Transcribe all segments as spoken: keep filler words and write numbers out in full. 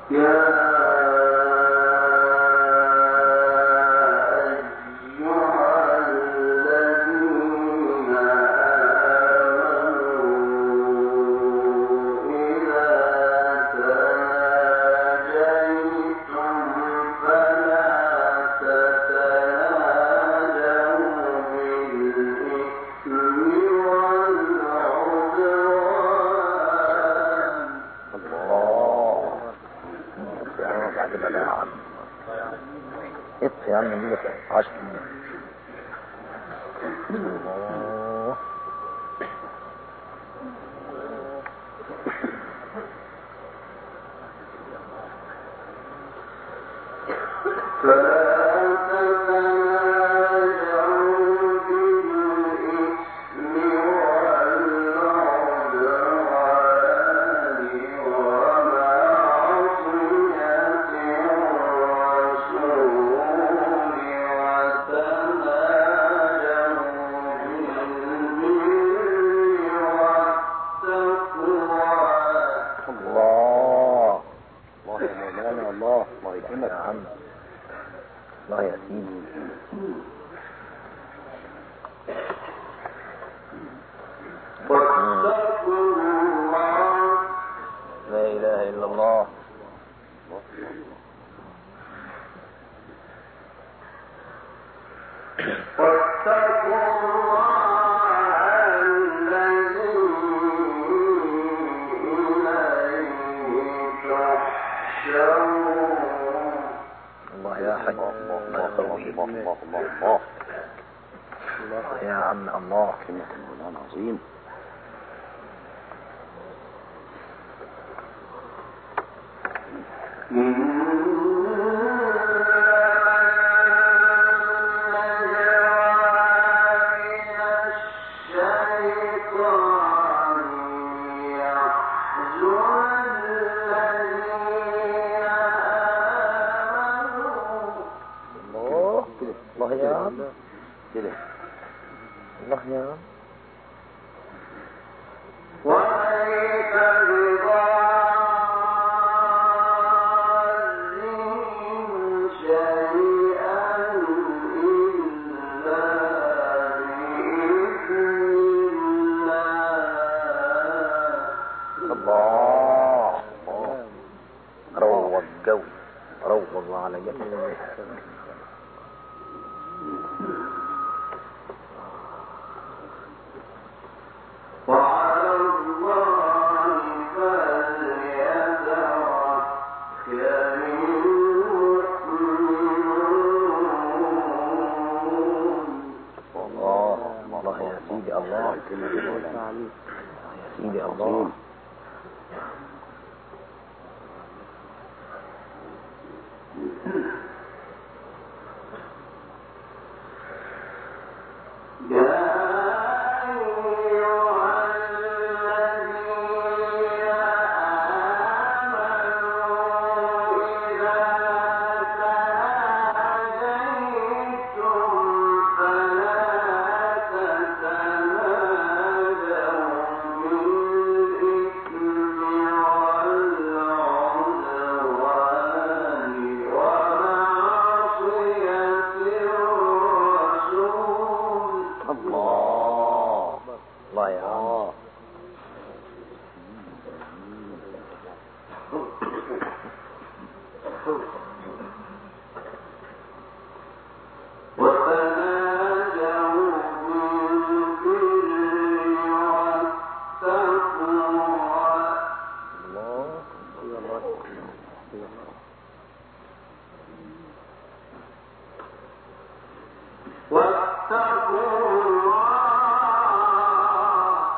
واتقوا الله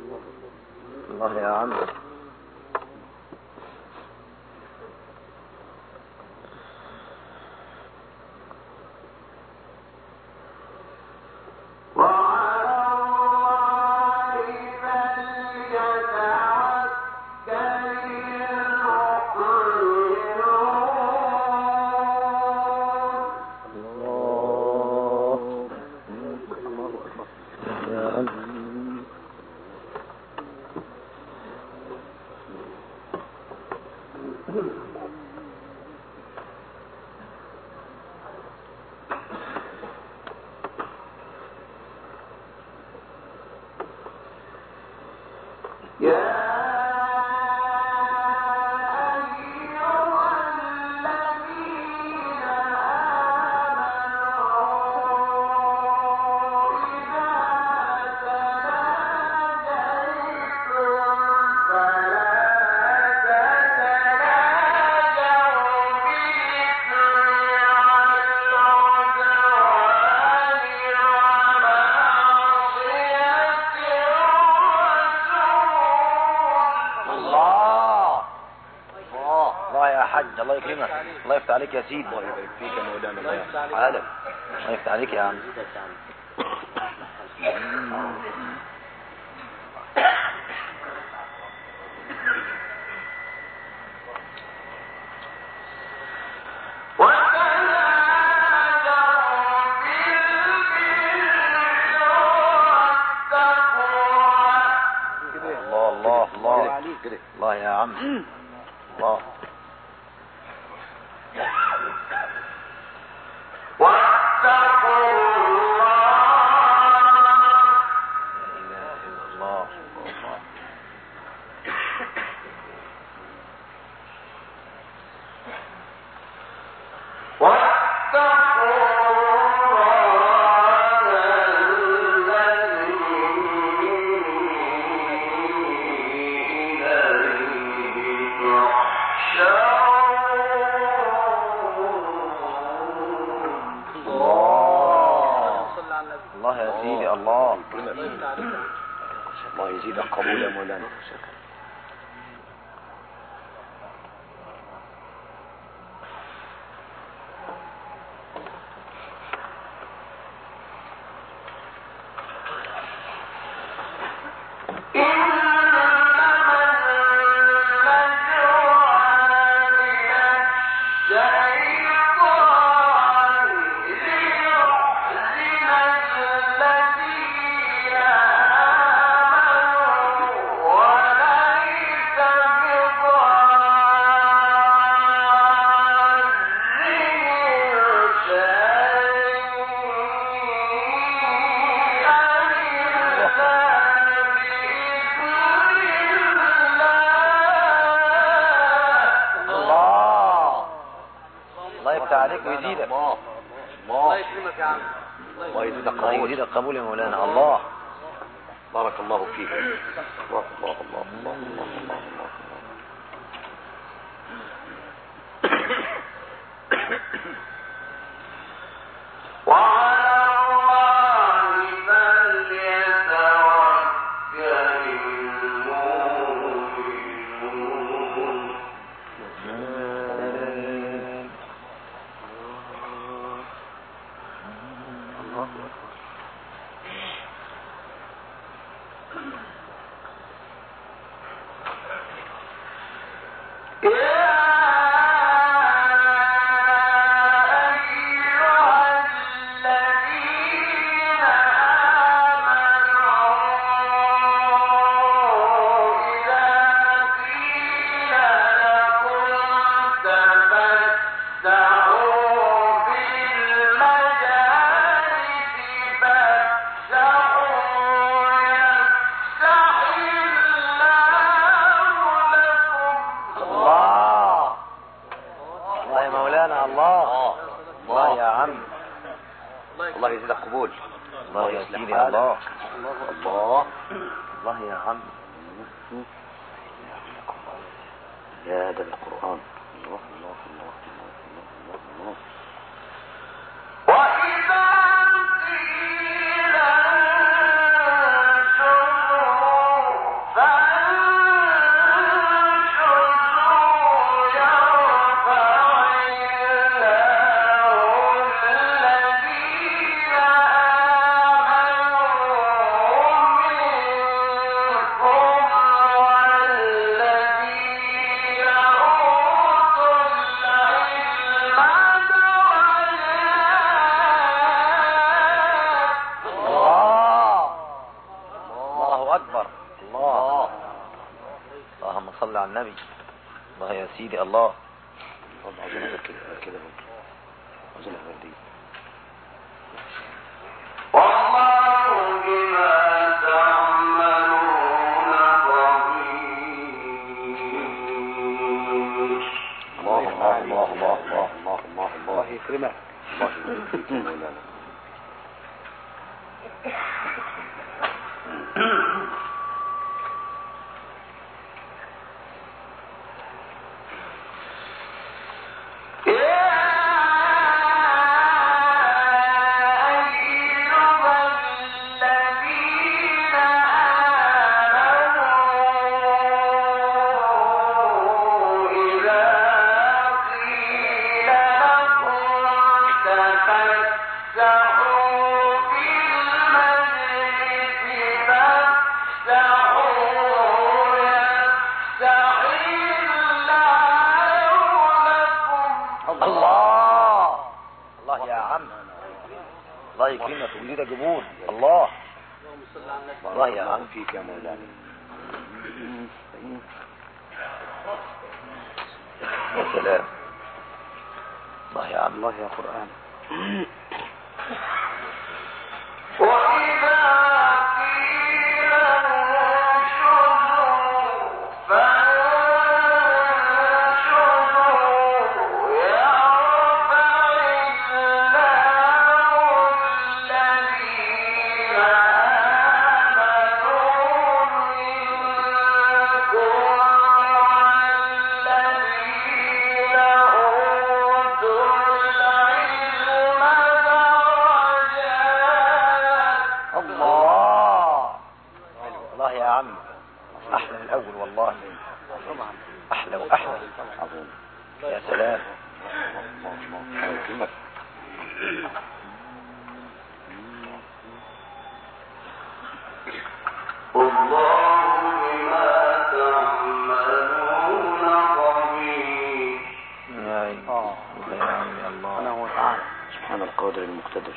الله يا عم. الله يكرمك، الله يفتح عليك يا سيدي، الله يبارك فيك يا مولانا، الله يفتح عليك، الله يفتح عليك يا عم. الله الله الله الله يا عم الله. الله يزيدك قبول يا مولانا. عليك ويزيدك الله الله يكرمك يا عم. الله يزيدك قبول، الله يزيدك قبول يا مولانا. الله بارك الله فيك. الله الله الله الله الله الله يا ده القرآن. الله الله الله الله الله الله. وإذا قيل انشروا الله. اللهم صل على النبي. الله يا سيدي الله. طب عاوزين غير كده كده عاوزين غير دي. والله بما تعملون خبير. الله الله الله الله الله الله الله الله يكرمك. الله يكرمك مولانا. فيك يا مولانا. يا سلام. الله يا عم. الله يا قرآن. وإذا قيل انشزوا فانشزوا يرفع الله الذين أحلى وأحلى. يا سلام. الله بما تعملون خبير. يا الله أنا هو تعالى سبحان القادر المقتدر.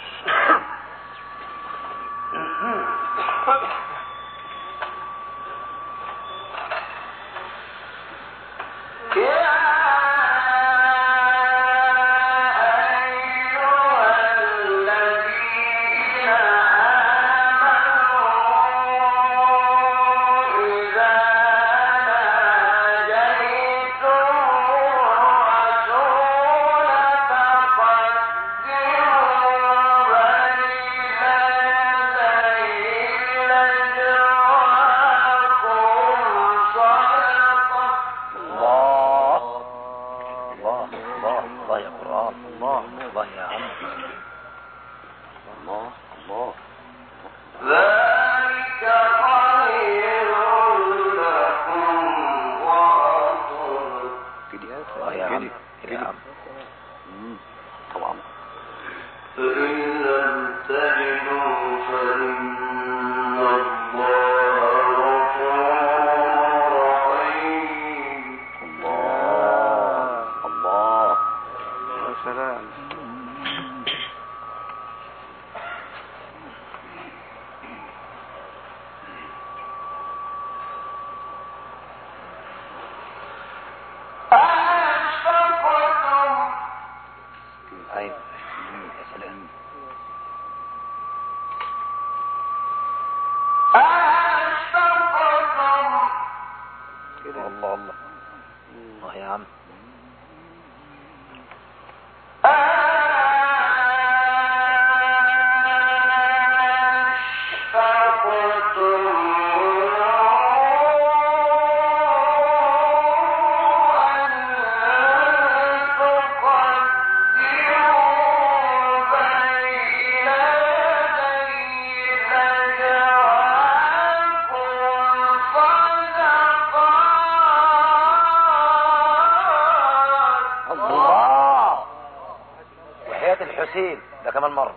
ده كمان مرة.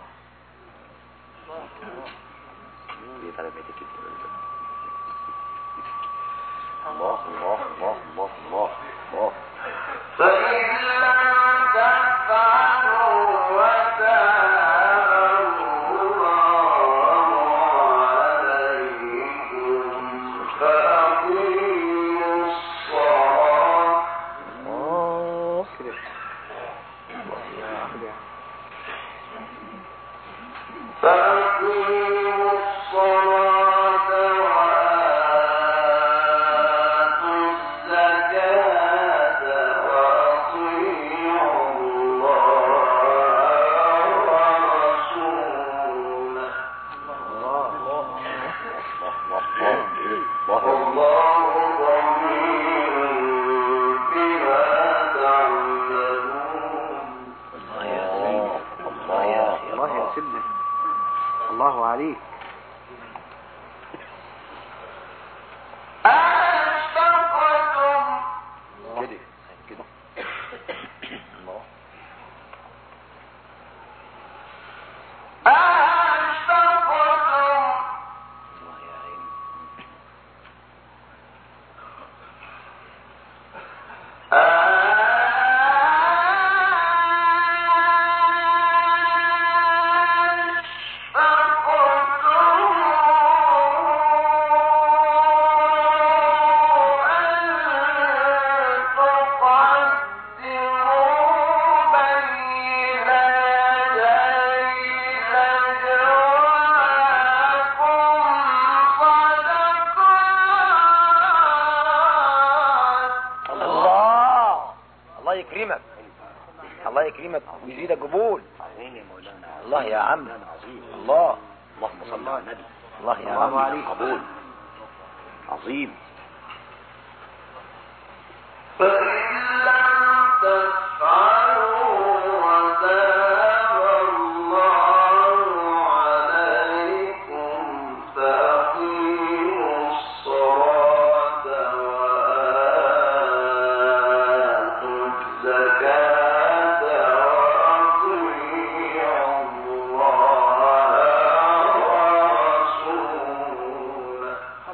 الله الله الله الله الله الله. فإن لم تفعلوا وتابوا الله عليكم الله عليك. الله يكرمك ويزيدك قبول. الله يا عم، الله اللهم صل على النبي. الله يا عم، قبول عظيم. فإن لم تفعلوا وتاب الله عليكم فأقيموا الصلاة وآتوا الزكاة وأطيعوا الله ورسوله.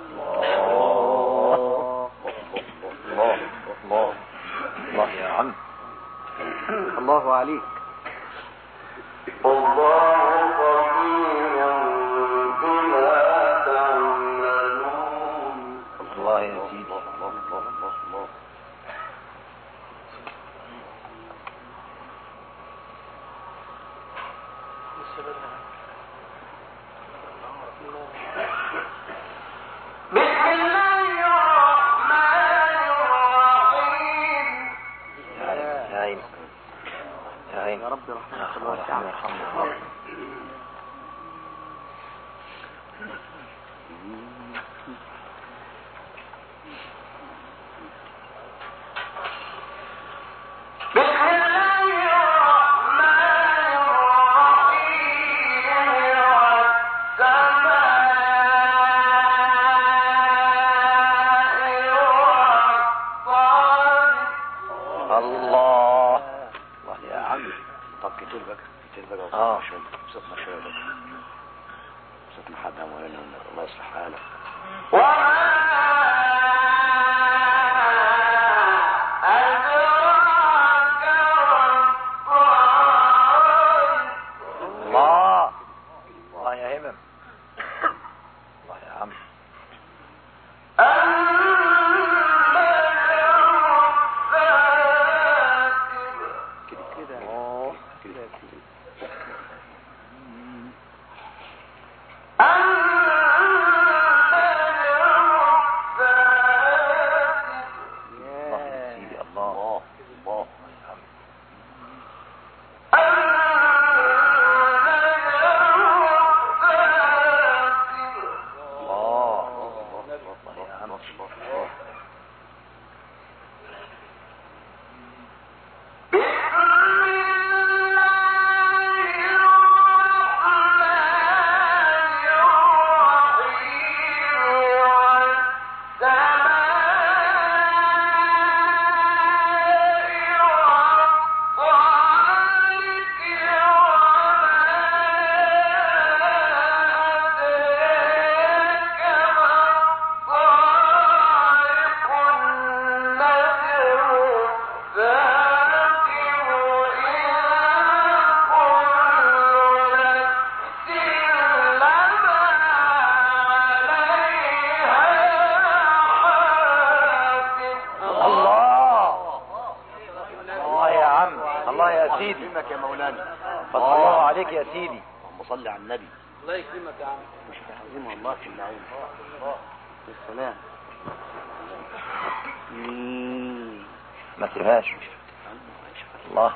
الله يا عم، الله عليك. الله خبير بما تعملون. الله يا سيدي. بسم الله الرحمن الرحيم. يا عين يا عين يا رب رحمة الله واسعة. بسم الله الرحمن الرحيم. والسماء والطارق. الله الله يا عم. طب كتير بقى كتير بقى اه صوتنا شويه بقى صوتنا حد مولانا الله يصلح حالك. وما أدراك ما الطارق. الله الله يا همم. الله يا عم. كده كده أوه. كده كده. مولانا. فتح الله عليك يا سيدي. اللهم صل على النبي. الله يكرمك يا عم. مش تعظيم الله في العين. السلام. ما تسيبهاش. الله.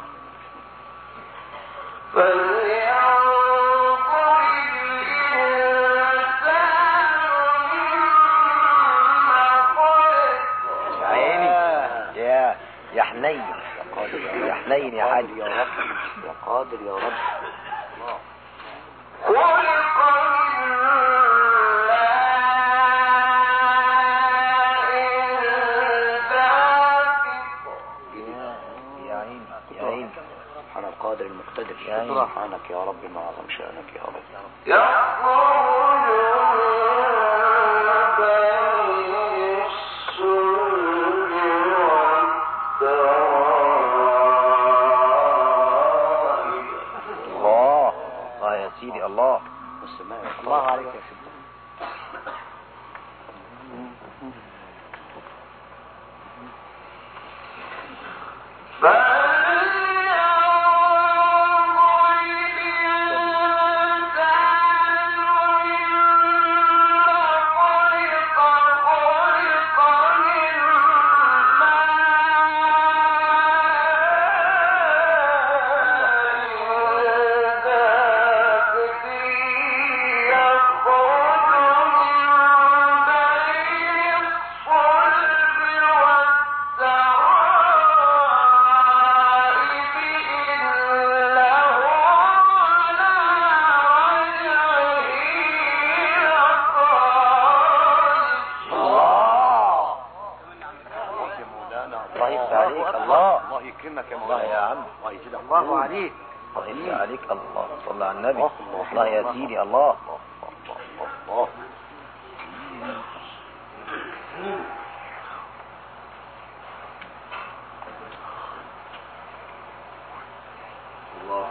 يا عيني يا يا حنين يا حنين يا علي يا رب يا قادر يا رب. سبحان القادر المقتدر. سبحانك يا رب ما عظم شأنك يا رب. الله الله يا سيدي الله. الله عليك يا سيدي. الله يا عم. الله عليك. الله عليك. الله صلى على النبي. الله يا سيدي الله. الله الله.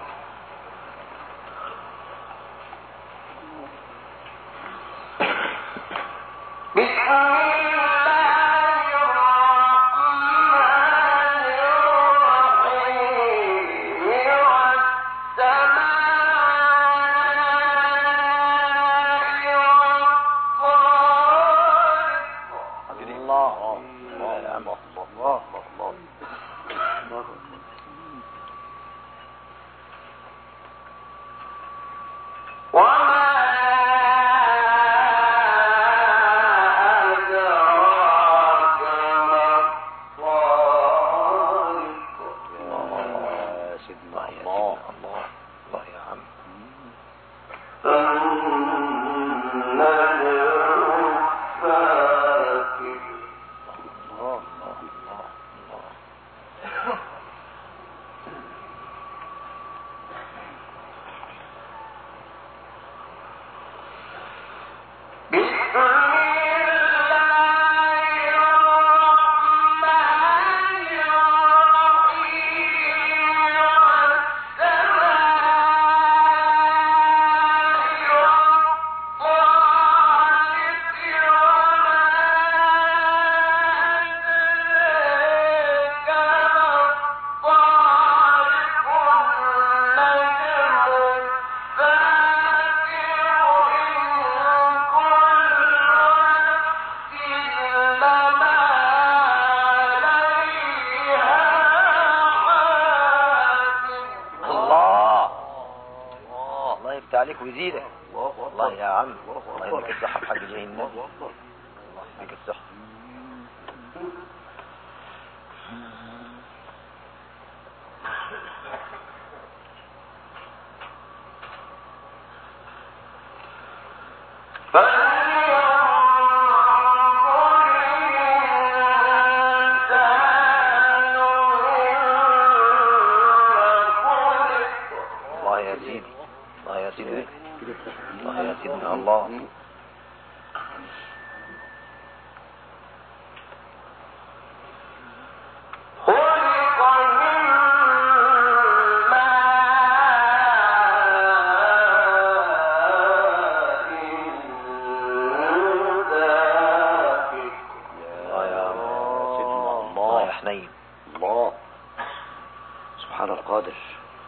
عليك ويزيدك. الله يا عم. الله يديك الصحة بحق جاي النبي. الله يديك الصحة. الله يا سيدي. الله يا سيدي. الله يا سيدنا الله. الله سبحان القادر.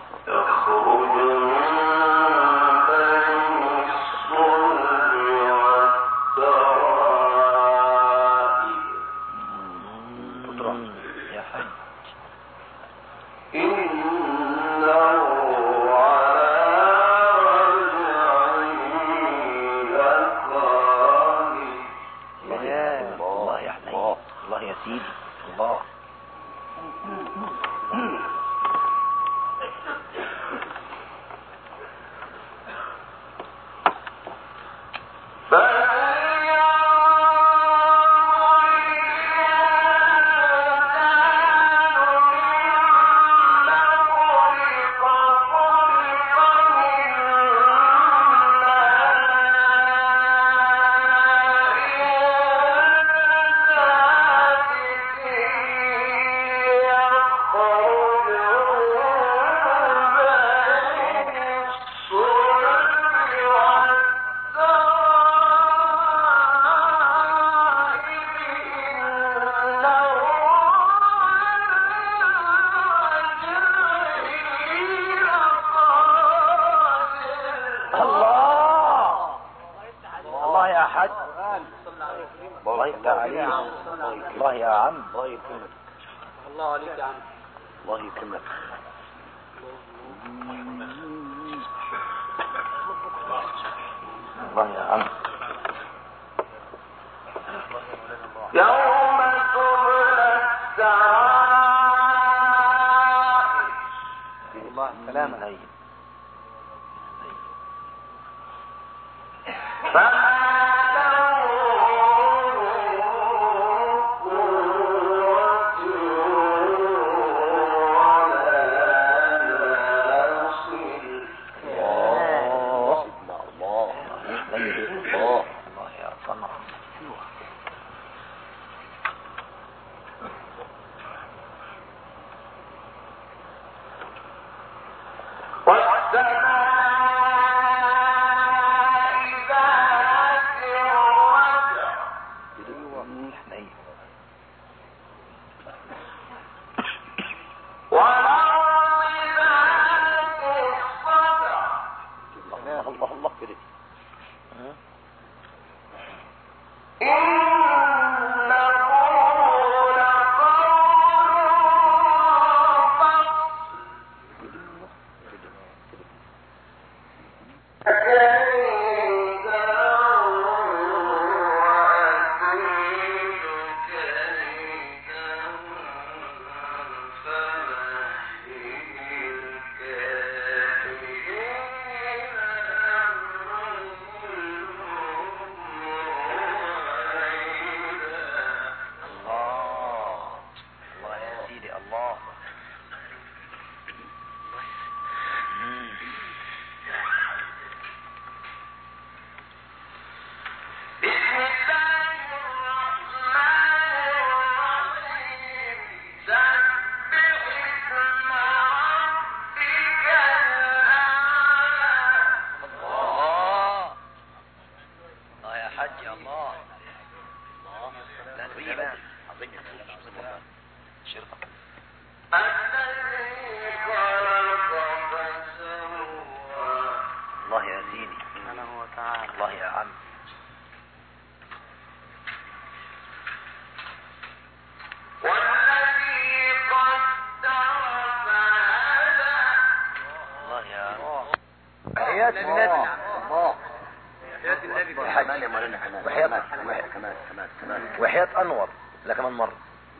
وحياة أنور لا كمان مرة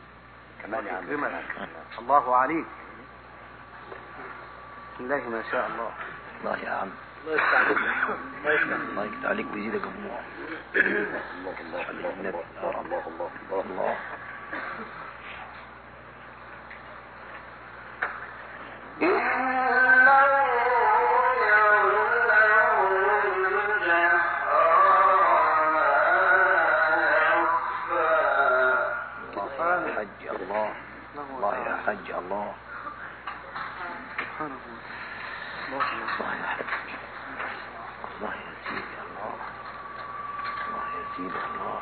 كمان يا عم الله عليك. بسم الله ما شاء الله. الله يا عم الله يستعليك الله يستعليك ويزيدك جمهور. الله الله الله الله الله الله حج الله الله يا حج الله الله يا حج الله يا سيدي الله الله يا سيدي الله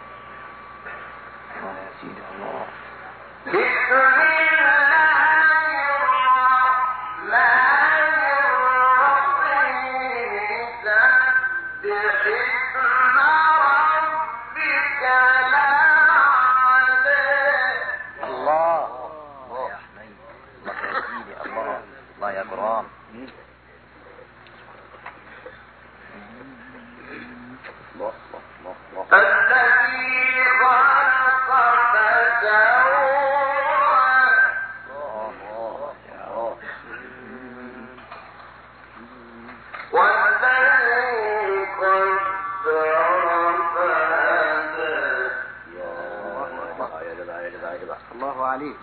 الله يا سيدي الله. بسم الله الله الله يا حنين الله يا سيدي الله الله يا كرام الله الله الله الذي خلق فسوى والذي قدر فهدى يا جدع يا جدع يا جدع الله عليك.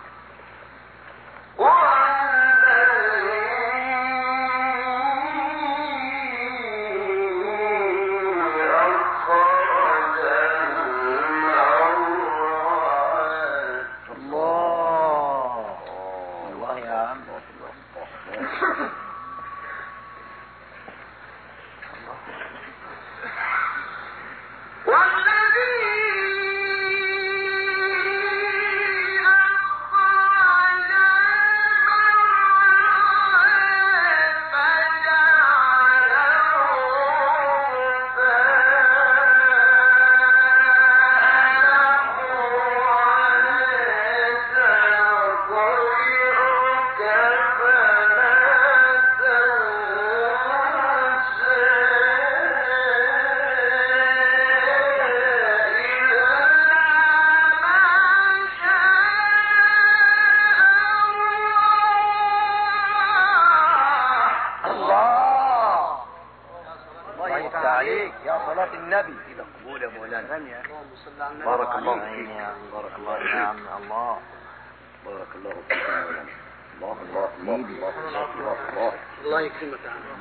بارك الله فيك بارك الله فيك يا عم الله بارك الله فيك الله الله الله الله الله الله الله يكرمك يا عم.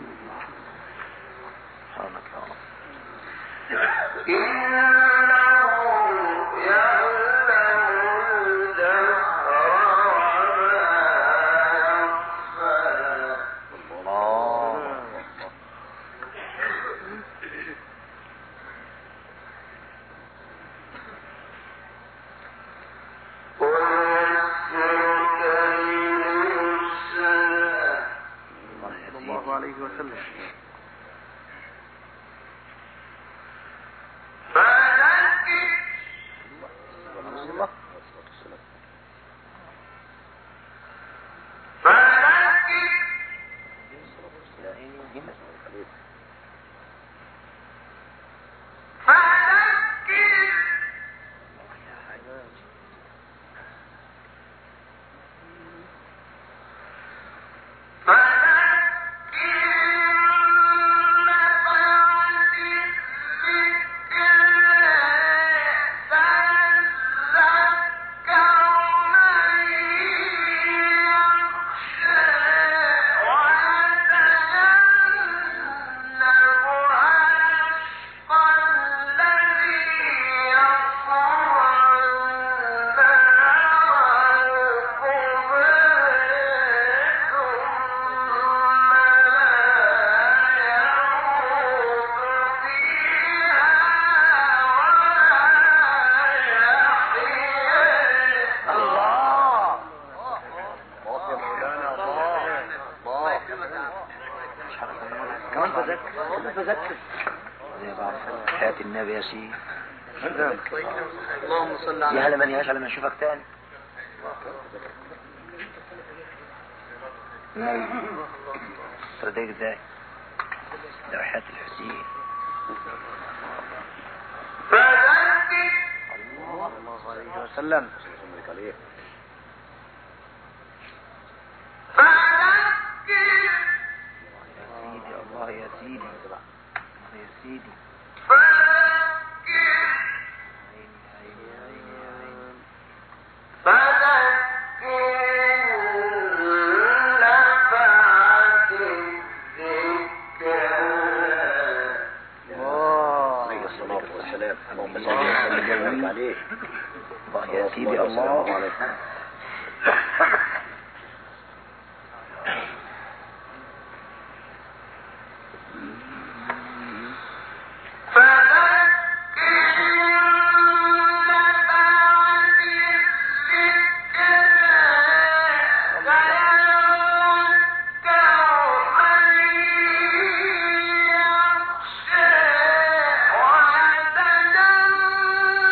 سبحانك يا رب. حياة النبي يا سيدي. اللهم صل على يا هلا من يعيش على ما نشوفك تاني. صدق ازاي ده حياة الحسين. الله الله عليه وسلم. الله يا سيدي الله يا سيدي. الله يا سيدي الله عليك. الله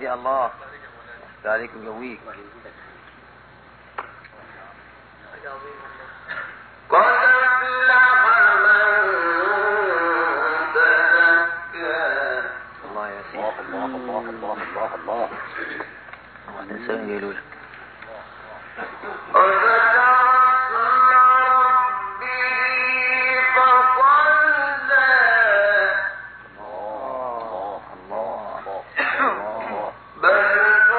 سيدي الله عليك وجويك. قد أفلح من تزكى. الله يا سيدي. الله الله الله الله الله. واحد السلام يقولوا لك. وذكر اسم ربه فصلى. الله الله الله. بل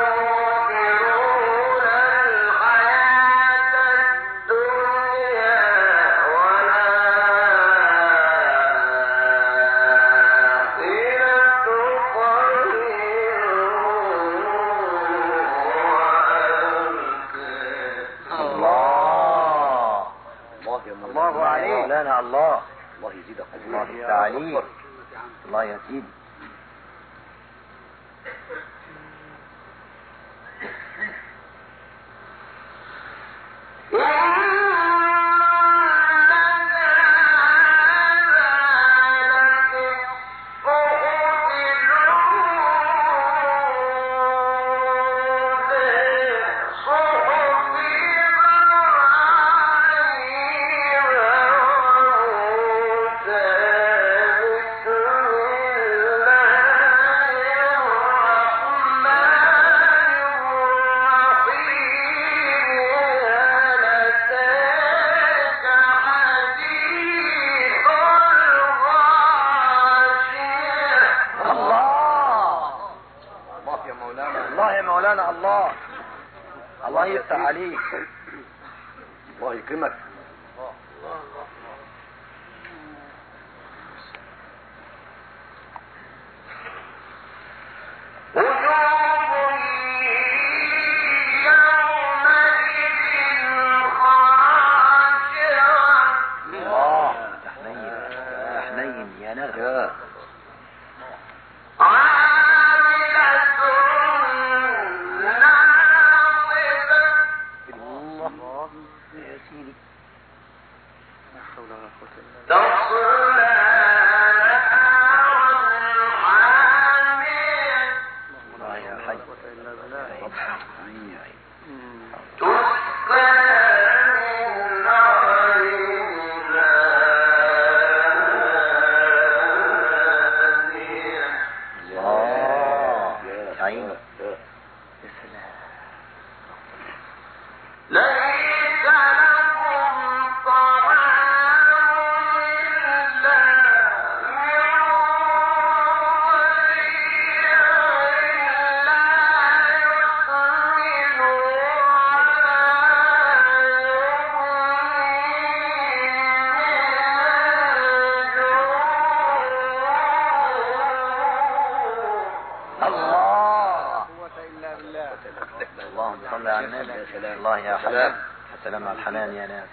تؤثرون الحياة الدنيا والآخرة خير الله عليك مولانا. الله الله يزيدك. الله يستعليك. الله يا سيدي. الله يا مولانا. الله الله يفتح عليك. الله يكرمك. الله تحنين تحنين يا نغم. اللهم صل على النبي. الله يا حنان. السلام على الحنان يا ناس.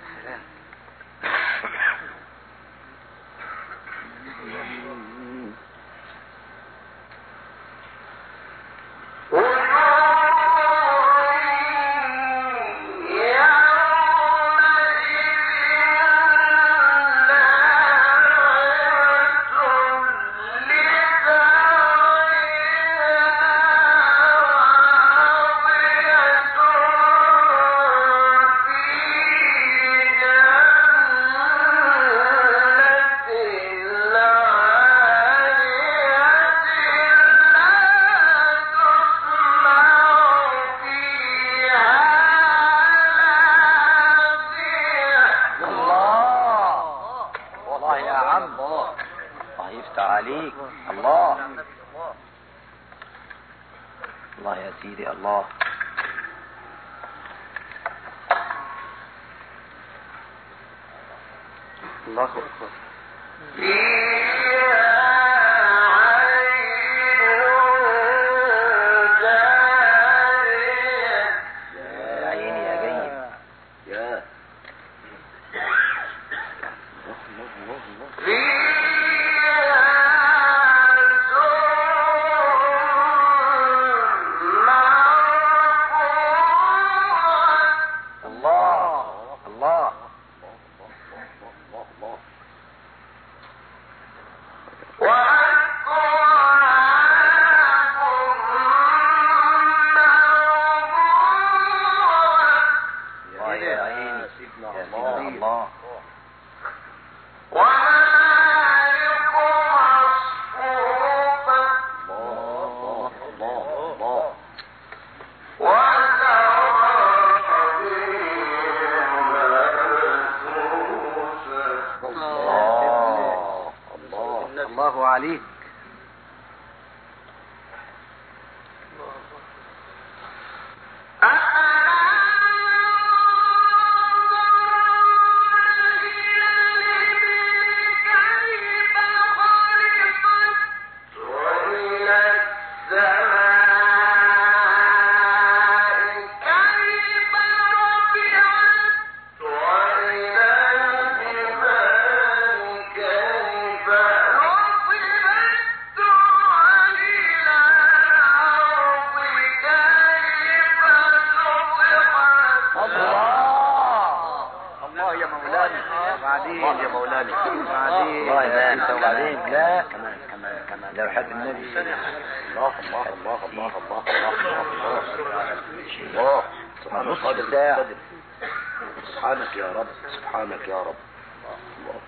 عليك. الله الله يا سيدي. الله الله أكبر. عليك. سبحانك يا رب، سبحانك يا رب. الله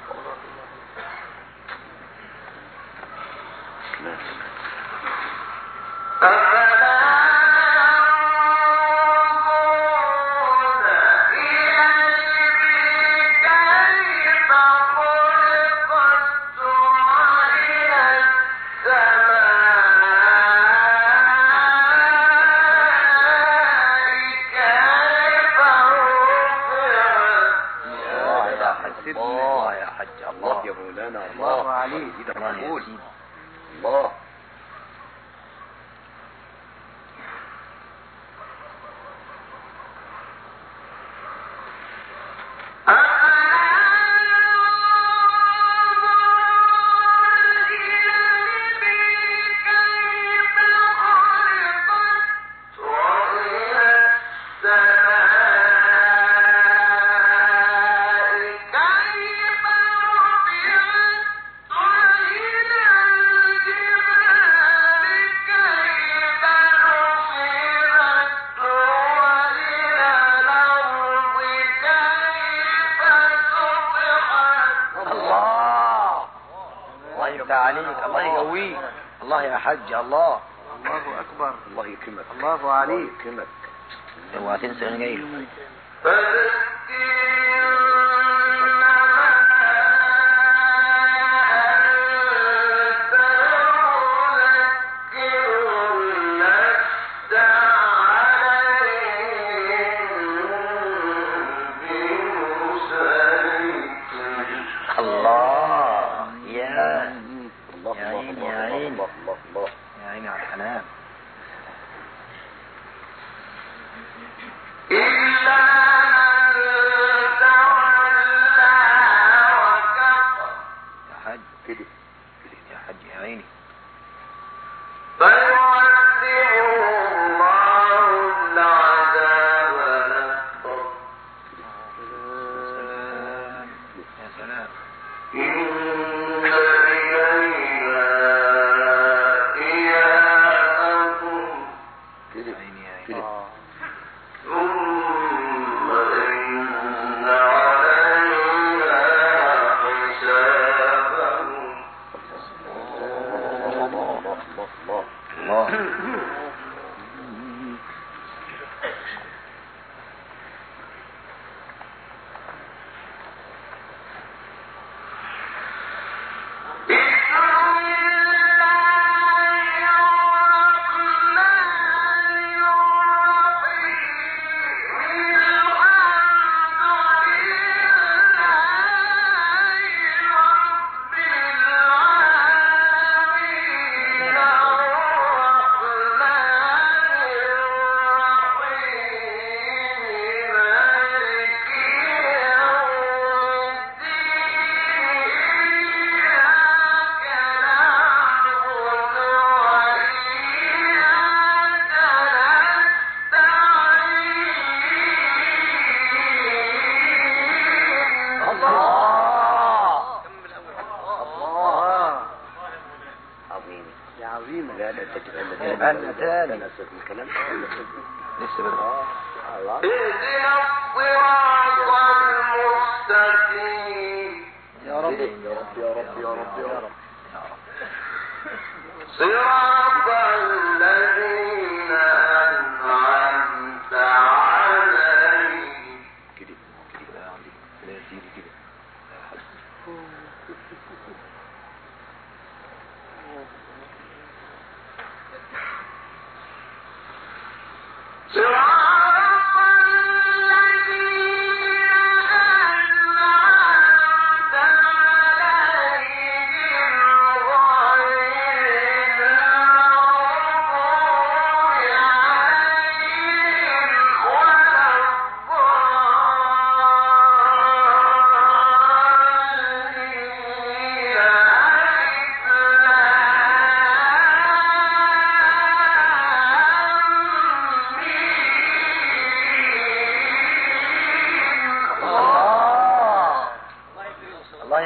حج. الله الله اكبر. الله يكرمك. الله عليك. يكرمك. اوعى تنسى انا جاي له.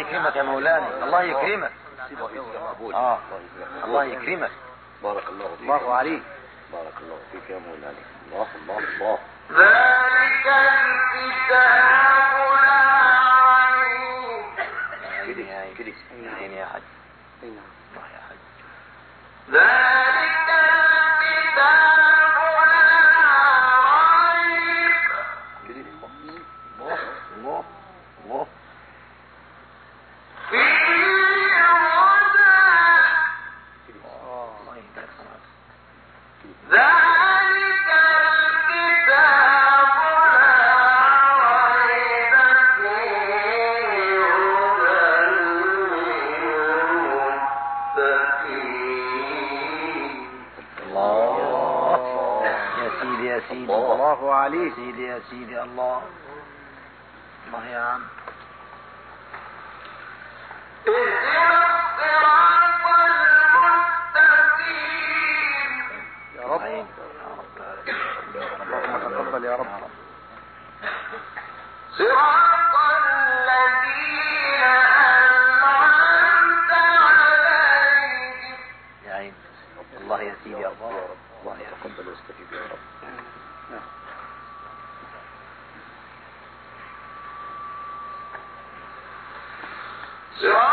يكرمك يا مولانا، الله يكرمك. اه الله يكرمك. بارك الله فيك. الله عليك. بارك الله فيك يا مولانا. الله الله الله. ذلك الكتاب لا ريب يا عيني كده يا عيني يا حاج. الله يا حاج. ذلك الكتاب لا ريب الله الله الله. فيه هدى الله يهديك صراحة. ذلك الكتاب لا ريب فيه هدى للمتقين. الله يا سيدي يا سيدي الله يا عليك. سيدي يا سيدي الله. الله يا عم. اهدنا الصراط المستقيم. يا رب. عين يا رب. اللهم تقبل يا رب. صراط الذين أنعمت عليهم يا عين الله يا سيدي الله. الله يتقبل ويستجيب يا رب. صراط